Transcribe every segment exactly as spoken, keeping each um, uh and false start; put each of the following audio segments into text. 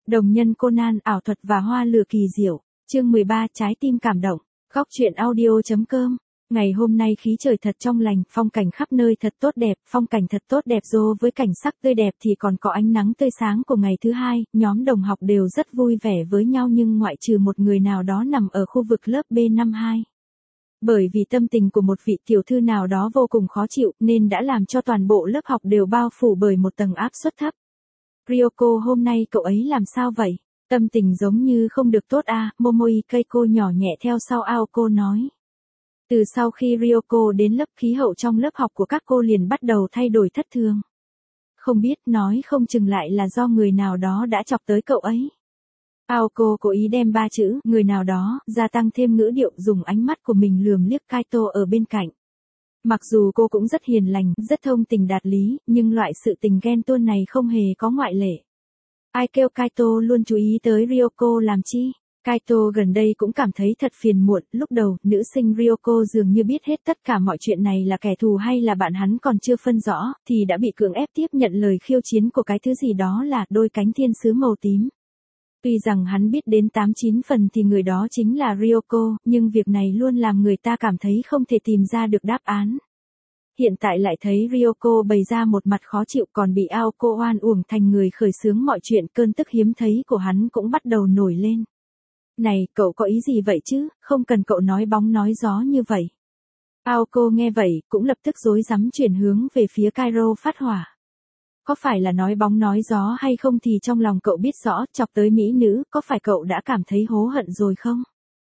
Đồng nhân Conan, ảo thuật và hoa lửa kỳ diệu. Chương mười ba, trái tim cảm động. Góc truyện audio.com. Ngày hôm nay khí trời thật trong lành, phong cảnh khắp nơi thật tốt đẹp, phong cảnh thật tốt đẹp dô với cảnh sắc tươi đẹp thì còn có ánh nắng tươi sáng của ngày thứ hai, nhóm đồng học đều rất vui vẻ với nhau nhưng ngoại trừ một người nào đó nằm ở khu vực lớp B năm hai. Bởi vì tâm tình của một vị tiểu thư nào đó vô cùng khó chịu nên đã làm cho toàn bộ lớp học đều bao phủ bởi một tầng áp suất thấp. Ryoko, hôm nay cậu ấy làm sao vậy? Tâm tình giống như không được tốt à, Momoi Keiko nhỏ nhẹ theo sau Aoko nói. Từ sau khi Ryoko đến lớp, khí hậu trong lớp học của các cô liền bắt đầu thay đổi thất thường. Không biết, nói không chừng lại là do người nào đó đã chọc tới cậu ấy. Aoko cố ý đem ba chữ, người nào đó, gia tăng thêm ngữ điệu, dùng ánh mắt của mình lườm liếc Kaito ở bên cạnh. Mặc dù cô cũng rất hiền lành, rất thông tình đạt lý, nhưng loại sự tình ghen tuông này không hề có ngoại lệ. Ai kêu Kaito luôn chú ý tới Ryoko làm chi? Kaito gần đây cũng cảm thấy thật phiền muộn, lúc đầu, nữ sinh Ryoko dường như biết hết tất cả mọi chuyện này là kẻ thù hay là bạn hắn còn chưa phân rõ, thì đã bị cưỡng ép tiếp nhận lời khiêu chiến của cái thứ gì đó là đôi cánh thiên sứ màu tím. Tuy rằng hắn biết đến tám chín phần thì người đó chính là Ryoko, nhưng việc này luôn làm người ta cảm thấy không thể tìm ra được đáp án. Hiện tại lại thấy Ryoko bày ra một mặt khó chịu còn bị Aoko oan uổng thành người khởi xướng mọi chuyện, cơn tức hiếm thấy của hắn cũng bắt đầu nổi lên. Này, cậu có ý gì vậy chứ, không cần cậu nói bóng nói gió như vậy. Aoko nghe vậy, cũng lập tức rối rắm chuyển hướng về phía Kairo phát hỏa. Có phải là nói bóng nói gió hay không thì trong lòng cậu biết rõ, chọc tới mỹ nữ, có phải cậu đã cảm thấy hố hận rồi không?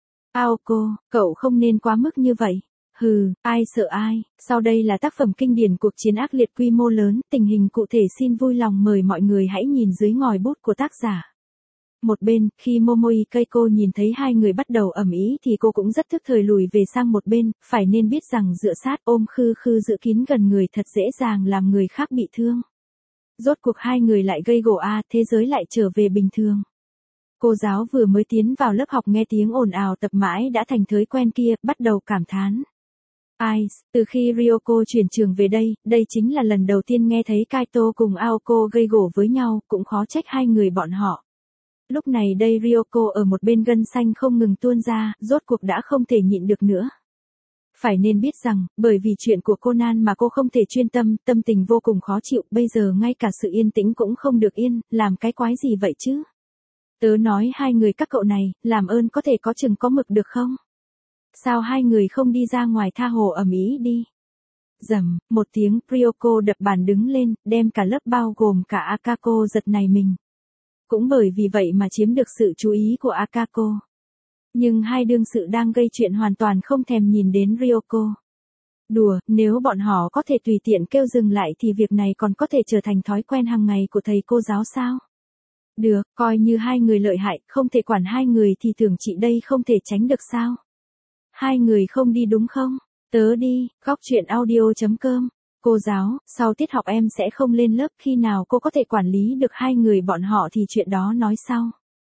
Aoko, cậu không nên quá mức như vậy. Hừ, ai sợ ai, sau đây là tác phẩm kinh điển cuộc chiến ác liệt quy mô lớn, tình hình cụ thể xin vui lòng mời mọi người hãy nhìn dưới ngòi bút của tác giả. Một bên, khi Momoi Keiko nhìn thấy hai người bắt đầu ầm ĩ thì cô cũng rất thức thời lùi về sang một bên, phải nên biết rằng dựa sát ôm khư khư giữ kín gần người thật dễ dàng làm người khác bị thương. Rốt cuộc hai người lại gây gổ à, thế giới lại trở về bình thường. Cô giáo vừa mới tiến vào lớp học nghe tiếng ồn ào tập mãi đã thành thói quen kia, bắt đầu cảm thán. Ai, từ khi Ryoko chuyển trường về đây, đây chính là lần đầu tiên nghe thấy Kaito cùng Aoko gây gổ với nhau, cũng khó trách hai người bọn họ. Lúc này đây Ryoko ở một bên gân xanh không ngừng tuôn ra, rốt cuộc đã không thể nhịn được nữa. Phải nên biết rằng, bởi vì chuyện của Conan mà cô không thể chuyên tâm, tâm tình vô cùng khó chịu, bây giờ ngay cả sự yên tĩnh cũng không được yên, làm cái quái gì vậy chứ? Tớ nói hai người các cậu này, làm ơn có thể có chừng có mực được không? Sao hai người không đi ra ngoài tha hồ ầm ĩ đi? Rầm, một tiếng, Ryoko đập bàn đứng lên, đem cả lớp bao gồm cả Akako giật nảy mình. Cũng bởi vì vậy mà chiếm được sự chú ý của Akako. Nhưng hai đương sự đang gây chuyện hoàn toàn không thèm nhìn đến Ryoko. Đùa, nếu bọn họ có thể tùy tiện kêu dừng lại thì việc này còn có thể trở thành thói quen hàng ngày của thầy cô giáo sao? Được, coi như hai người lợi hại, không thể quản hai người thì tưởng chị đây không thể tránh được sao? Hai người không đi đúng không? Tớ đi, góc truyện audio.com. Cô giáo, sau tiết học em sẽ không lên lớp, khi nào cô có thể quản lý được hai người bọn họ thì chuyện đó nói sau.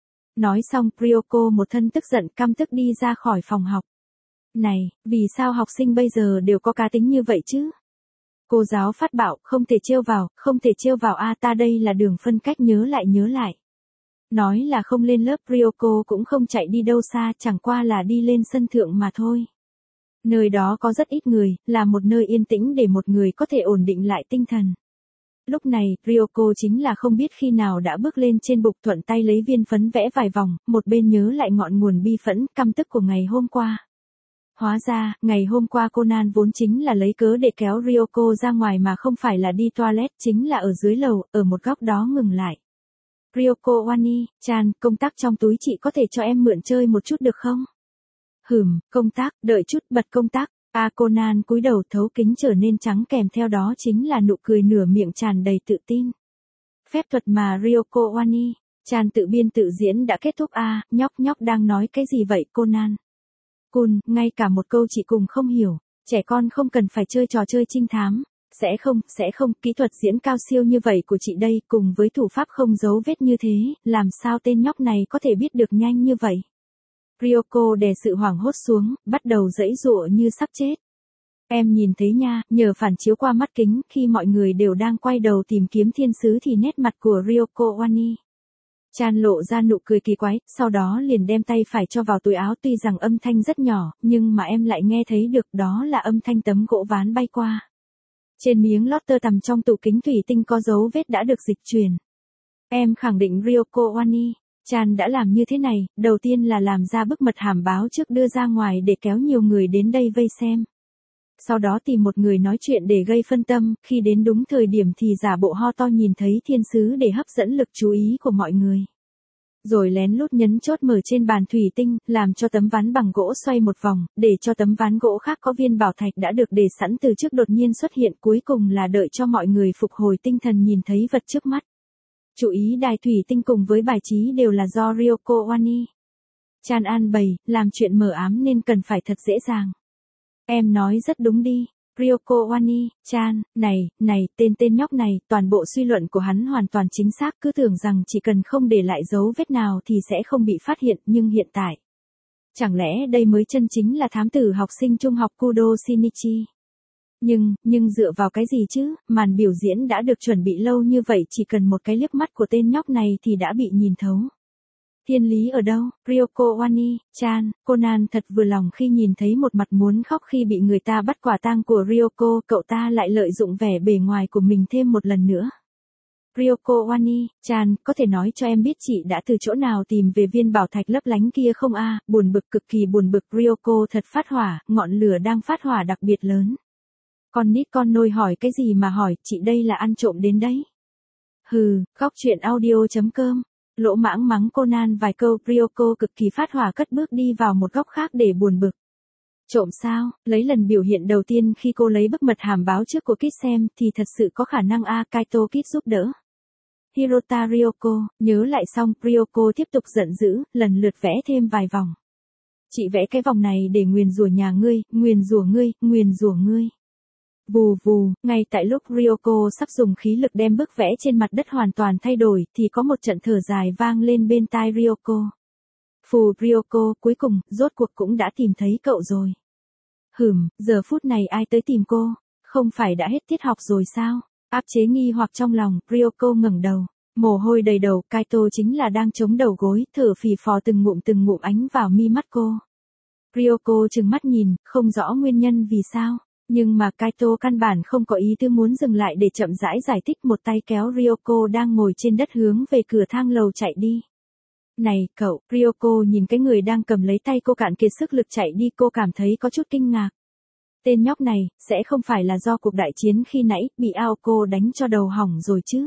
Nói xong, Ryoko một thân tức giận căm tức đi ra khỏi phòng học. Này, vì sao học sinh bây giờ đều có cá tính như vậy chứ? Cô giáo phát bảo, không thể trêu vào, không thể trêu vào a à, ta đây là đường phân cách nhớ lại nhớ lại. Nói là không lên lớp, Ryoko cũng không chạy đi đâu xa, chẳng qua là đi lên sân thượng mà thôi. Nơi đó có rất ít người, là một nơi yên tĩnh để một người có thể ổn định lại tinh thần. Lúc này, Ryoko chính là không biết khi nào đã bước lên trên bục, thuận tay lấy viên phấn vẽ vài vòng, một bên nhớ lại ngọn nguồn bi phẫn, căm tức của ngày hôm qua. Hóa ra, ngày hôm qua Conan vốn chính là lấy cớ để kéo Ryoko ra ngoài mà không phải là đi toilet, chính là ở dưới lầu, ở một góc đó ngừng lại. Ryoko Wani, chan, công tắc trong túi chị có thể cho em mượn chơi một chút được không? Hừm, công tắc, đợi chút, bật công tắc. A à, Conan cúi đầu, thấu kính trở nên trắng, kèm theo đó chính là nụ cười nửa miệng tràn đầy tự tin. Phép thuật mà Ryoko Wani, chan tự biên tự diễn đã kết thúc a à, nhóc nhóc đang nói cái gì vậy Conan? Kun, ngay cả một câu chị cùng không hiểu, trẻ con không cần phải chơi trò chơi trinh thám. Sẽ không, sẽ không, kỹ thuật diễn cao siêu như vậy của chị đây, cùng với thủ pháp không giấu vết như thế, làm sao tên nhóc này có thể biết được nhanh như vậy? Ryoko đè sự hoảng hốt xuống, bắt đầu giãy giụa như sắp chết. Em nhìn thấy nha, nhờ phản chiếu qua mắt kính, khi mọi người đều đang quay đầu tìm kiếm thiên sứ thì nét mặt của Ryoko Wani Chan lộ ra nụ cười kỳ quái, sau đó liền đem tay phải cho vào túi áo, tuy rằng âm thanh rất nhỏ, nhưng mà em lại nghe thấy được, đó là âm thanh tấm gỗ ván bay qua. Trên miếng lót tơ tằm trong tủ kính thủy tinh có dấu vết đã được dịch chuyển. Em khẳng định Ryoko Wani. Chan đã làm như thế này, đầu tiên là làm ra bức mật hàm báo trước đưa ra ngoài để kéo nhiều người đến đây vây xem. Sau đó tìm một người nói chuyện để gây phân tâm, khi đến đúng thời điểm thì giả bộ ho to nhìn thấy thiên sứ để hấp dẫn lực chú ý của mọi người. Rồi lén lút nhấn chốt mở trên bàn thủy tinh, làm cho tấm ván bằng gỗ xoay một vòng, để cho tấm ván gỗ khác có viên bảo thạch đã được để sẵn từ trước đột nhiên xuất hiện, cuối cùng là đợi cho mọi người phục hồi tinh thần nhìn thấy vật trước mắt. Chú ý đài thủy tinh cùng với bài trí đều là do Ryoko Wani. Chan an bày, làm chuyện mờ ám nên cần phải thật dễ dàng. Em nói rất đúng đi. Ryoko Wani, Chan, này, này, tên tên nhóc này, toàn bộ suy luận của hắn hoàn toàn chính xác, cứ tưởng rằng chỉ cần không để lại dấu vết nào thì sẽ không bị phát hiện, nhưng hiện tại. Chẳng lẽ đây mới chân chính là thám tử học sinh trung học Kudo Shinichi? Nhưng, nhưng dựa vào cái gì chứ, màn biểu diễn đã được chuẩn bị lâu như vậy, chỉ cần một cái liếc mắt của tên nhóc này thì đã bị nhìn thấu. Thiên lý ở đâu? Ryoko Wani, Chan, Conan thật vừa lòng khi nhìn thấy một mặt muốn khóc khi bị người ta bắt quả tang của Ryoko, cậu ta lại lợi dụng vẻ bề ngoài của mình thêm một lần nữa. Ryoko Wani, Chan, có thể nói cho em biết chị đã từ chỗ nào tìm về viên bảo thạch lấp lánh kia không a? À, buồn bực, cực kỳ buồn bực. Ryoko thật phát hỏa, ngọn lửa đang phát hỏa đặc biệt lớn. Con nít con nôi hỏi cái gì mà hỏi, chị đây là ăn trộm đến đấy. Hừ, góc truyện audio chấm com. Lỗ mãng mắng Conan vài câu, Ryoko cực kỳ phát hỏa cất bước đi vào một góc khác để buồn bực. Trộm sao? Lấy lần biểu hiện đầu tiên khi cô lấy bức mật hàm báo trước của Kid xem thì thật sự có khả năng a. Kaito Kid giúp đỡ. Hirota Ryoko, nhớ lại xong, Ryoko tiếp tục giận dữ, lần lượt vẽ thêm vài vòng. Chị vẽ cái vòng này để nguyền rủa nhà ngươi, nguyền rủa ngươi, nguyền rủa ngươi. Vù vù, ngay tại lúc Ryoko sắp dùng khí lực đem bức vẽ trên mặt đất hoàn toàn thay đổi, thì có một trận thở dài vang lên bên tai Ryoko. Phù Ryoko, cuối cùng, rốt cuộc cũng đã tìm thấy cậu rồi. Hửm, giờ phút này ai tới tìm cô? Không phải đã hết tiết học rồi sao? Áp chế nghi hoặc trong lòng, Ryoko ngẩng đầu. Mồ hôi đầy đầu, Kaito chính là đang chống đầu gối, thở phì phò từng ngụm từng ngụm ánh vào mi mắt cô. Ryoko trừng mắt nhìn, không rõ nguyên nhân vì sao. Nhưng mà Kaito căn bản không có ý tư muốn dừng lại để chậm rãi giải thích, một tay kéo Ryoko đang ngồi trên đất hướng về cửa thang lầu chạy đi. Này, cậu, Ryoko nhìn cái người đang cầm lấy tay cô cạn kiệt sức lực chạy đi, cô cảm thấy có chút kinh ngạc. Tên nhóc này, sẽ không phải là do cuộc đại chiến khi nãy, bị Aoko đánh cho đầu hỏng rồi chứ.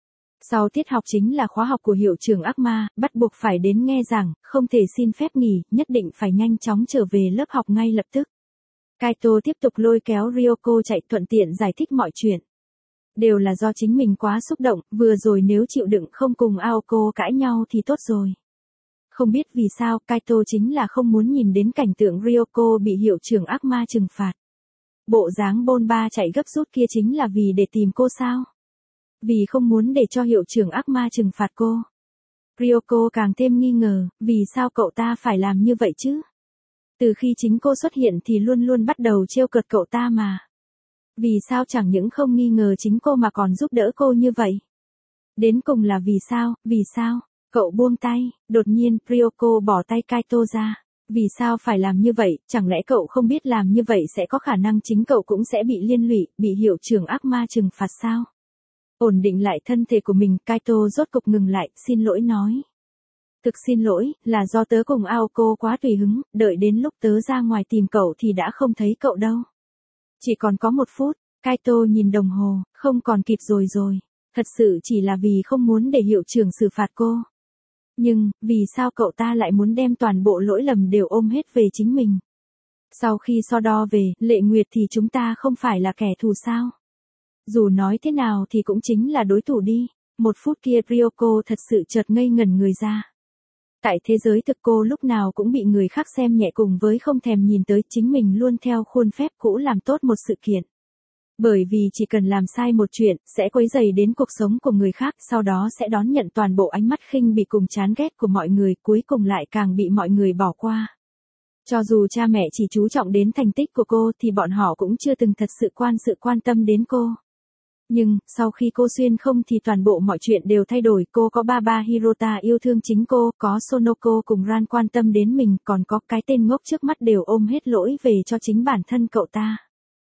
Sau tiết học chính là khóa học của hiệu trưởng ác ma, bắt buộc phải đến nghe giảng, không thể xin phép nghỉ, nhất định phải nhanh chóng trở về lớp học ngay lập tức. Kaito tiếp tục lôi kéo Ryoko chạy, thuận tiện giải thích mọi chuyện. Đều là do chính mình quá xúc động, vừa rồi nếu chịu đựng không cùng Aoko cãi nhau thì tốt rồi. Không biết vì sao, Kaito chính là không muốn nhìn đến cảnh tượng Ryoko bị hiệu trưởng ác ma trừng phạt. Bộ dáng bôn ba chạy gấp rút kia chính là vì để tìm cô sao? Vì không muốn để cho hiệu trưởng ác ma trừng phạt cô. Ryoko càng thêm nghi ngờ, vì sao cậu ta phải làm như vậy chứ? Từ khi chính cô xuất hiện thì luôn luôn bắt đầu trêu cợt cậu ta mà. Vì sao chẳng những không nghi ngờ chính cô mà còn giúp đỡ cô như vậy? Đến cùng là vì sao, vì sao? Cậu buông tay, đột nhiên, Ryoko bỏ tay Kaito ra. Vì sao phải làm như vậy, chẳng lẽ cậu không biết làm như vậy sẽ có khả năng chính cậu cũng sẽ bị liên lụy, bị hiệu trưởng ác ma trừng phạt sao? Ổn định lại thân thể của mình, Kaito rốt cục ngừng lại, xin lỗi nói. Thực xin lỗi, là do tớ cùng Aoko quá tùy hứng, đợi đến lúc tớ ra ngoài tìm cậu thì đã không thấy cậu đâu. Chỉ còn có một phút, Kaito nhìn đồng hồ, không còn kịp rồi rồi. Thật sự chỉ là vì không muốn để hiệu trưởng xử phạt cô. Nhưng, vì sao cậu ta lại muốn đem toàn bộ lỗi lầm đều ôm hết về chính mình? Sau khi so đo về, Lệ Nguyệt thì chúng ta không phải là kẻ thù sao? Dù nói thế nào thì cũng chính là đối thủ đi. Một phút kia Ryoko thật sự chợt ngây ngẩn người ra. Tại thế giới thực cô lúc nào cũng bị người khác xem nhẹ cùng với không thèm nhìn tới, chính mình luôn theo khuôn phép cũ làm tốt một sự kiện. Bởi vì chỉ cần làm sai một chuyện, sẽ quấy rầy đến cuộc sống của người khác, sau đó sẽ đón nhận toàn bộ ánh mắt khinh bỉ cùng chán ghét của mọi người, cuối cùng lại càng bị mọi người bỏ qua. Cho dù cha mẹ chỉ chú trọng đến thành tích của cô thì bọn họ cũng chưa từng thật sự quan sự quan tâm đến cô. Nhưng, sau khi cô xuyên không thì toàn bộ mọi chuyện đều thay đổi. Cô có Baba Hirota yêu thương chính cô, có Sonoko cùng Ran quan tâm đến mình, còn có cái tên ngốc trước mắt đều ôm hết lỗi về cho chính bản thân cậu ta.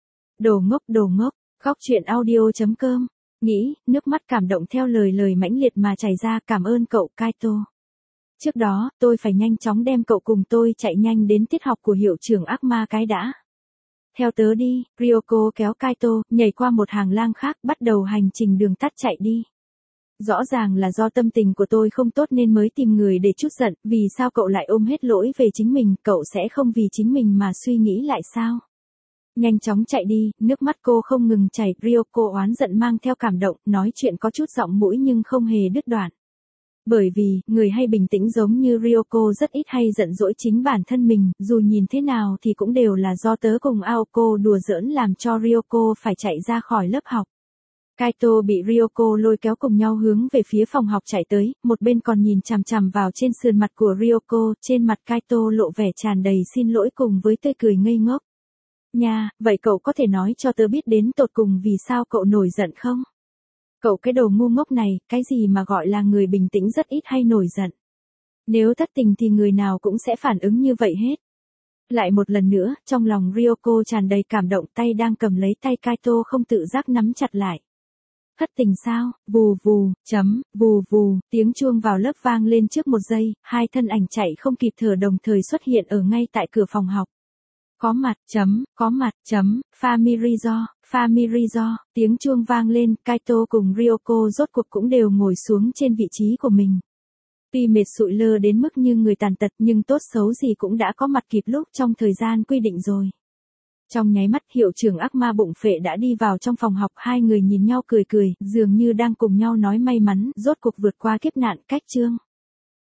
Đồ ngốc, đồ ngốc, khóc chuyện audio.com. Nghĩ, nước mắt cảm động theo lời lời mãnh liệt mà chảy ra. Cảm ơn cậu, Kaito. Trước đó, tôi phải nhanh chóng đem cậu cùng tôi chạy nhanh đến tiết học của hiệu trưởng ác ma cái đã. Theo tớ đi, Ryoko kéo Kaito, nhảy qua một hàng lang khác, bắt đầu hành trình đường tắt chạy đi. Rõ ràng là do tâm tình của tôi không tốt nên mới tìm người để trút giận, vì sao cậu lại ôm hết lỗi về chính mình, cậu sẽ không vì chính mình mà suy nghĩ lại sao? Nhanh chóng chạy đi, nước mắt cô không ngừng chảy, Ryoko oán giận mang theo cảm động, nói chuyện có chút giọng mũi nhưng không hề đứt đoạn. Bởi vì, người hay bình tĩnh giống như Ryoko rất ít hay giận dỗi chính bản thân mình, dù nhìn thế nào thì cũng đều là do tớ cùng Aoko đùa giỡn làm cho Ryoko phải chạy ra khỏi lớp học. Kaito bị Ryoko lôi kéo cùng nhau hướng về phía phòng học chạy tới, một bên còn nhìn chằm chằm vào trên sườn mặt của Ryoko, trên mặt Kaito lộ vẻ tràn đầy xin lỗi cùng với tươi cười ngây ngốc. Nha, vậy cậu có thể nói cho tớ biết đến tột cùng vì sao cậu nổi giận không? Cậu cái đồ ngu ngốc này, cái gì mà gọi là người bình tĩnh rất ít hay nổi giận. Nếu thất tình thì người nào cũng sẽ phản ứng như vậy hết. Lại một lần nữa, trong lòng Ryoko tràn đầy cảm động, tay đang cầm lấy tay Kaito không tự giác nắm chặt lại. Thất tình sao, vù vù, chấm, vù vù, tiếng chuông vào lớp vang lên trước một giây, hai thân ảnh chạy không kịp thở đồng thời xuất hiện ở ngay tại cửa phòng học. Có mặt, chấm, có mặt, chấm, Famirizo, Famirizo, tiếng chuông vang lên, Kaito cùng Ryoko rốt cuộc cũng đều ngồi xuống trên vị trí của mình. Tuy mệt sụi lơ đến mức như người tàn tật nhưng tốt xấu gì cũng đã có mặt kịp lúc trong thời gian quy định rồi. Trong nháy mắt hiệu trưởng ác ma bụng phệ đã đi vào trong phòng học, hai người nhìn nhau cười cười, dường như đang cùng nhau nói may mắn, rốt cuộc vượt qua kiếp nạn, cách chương.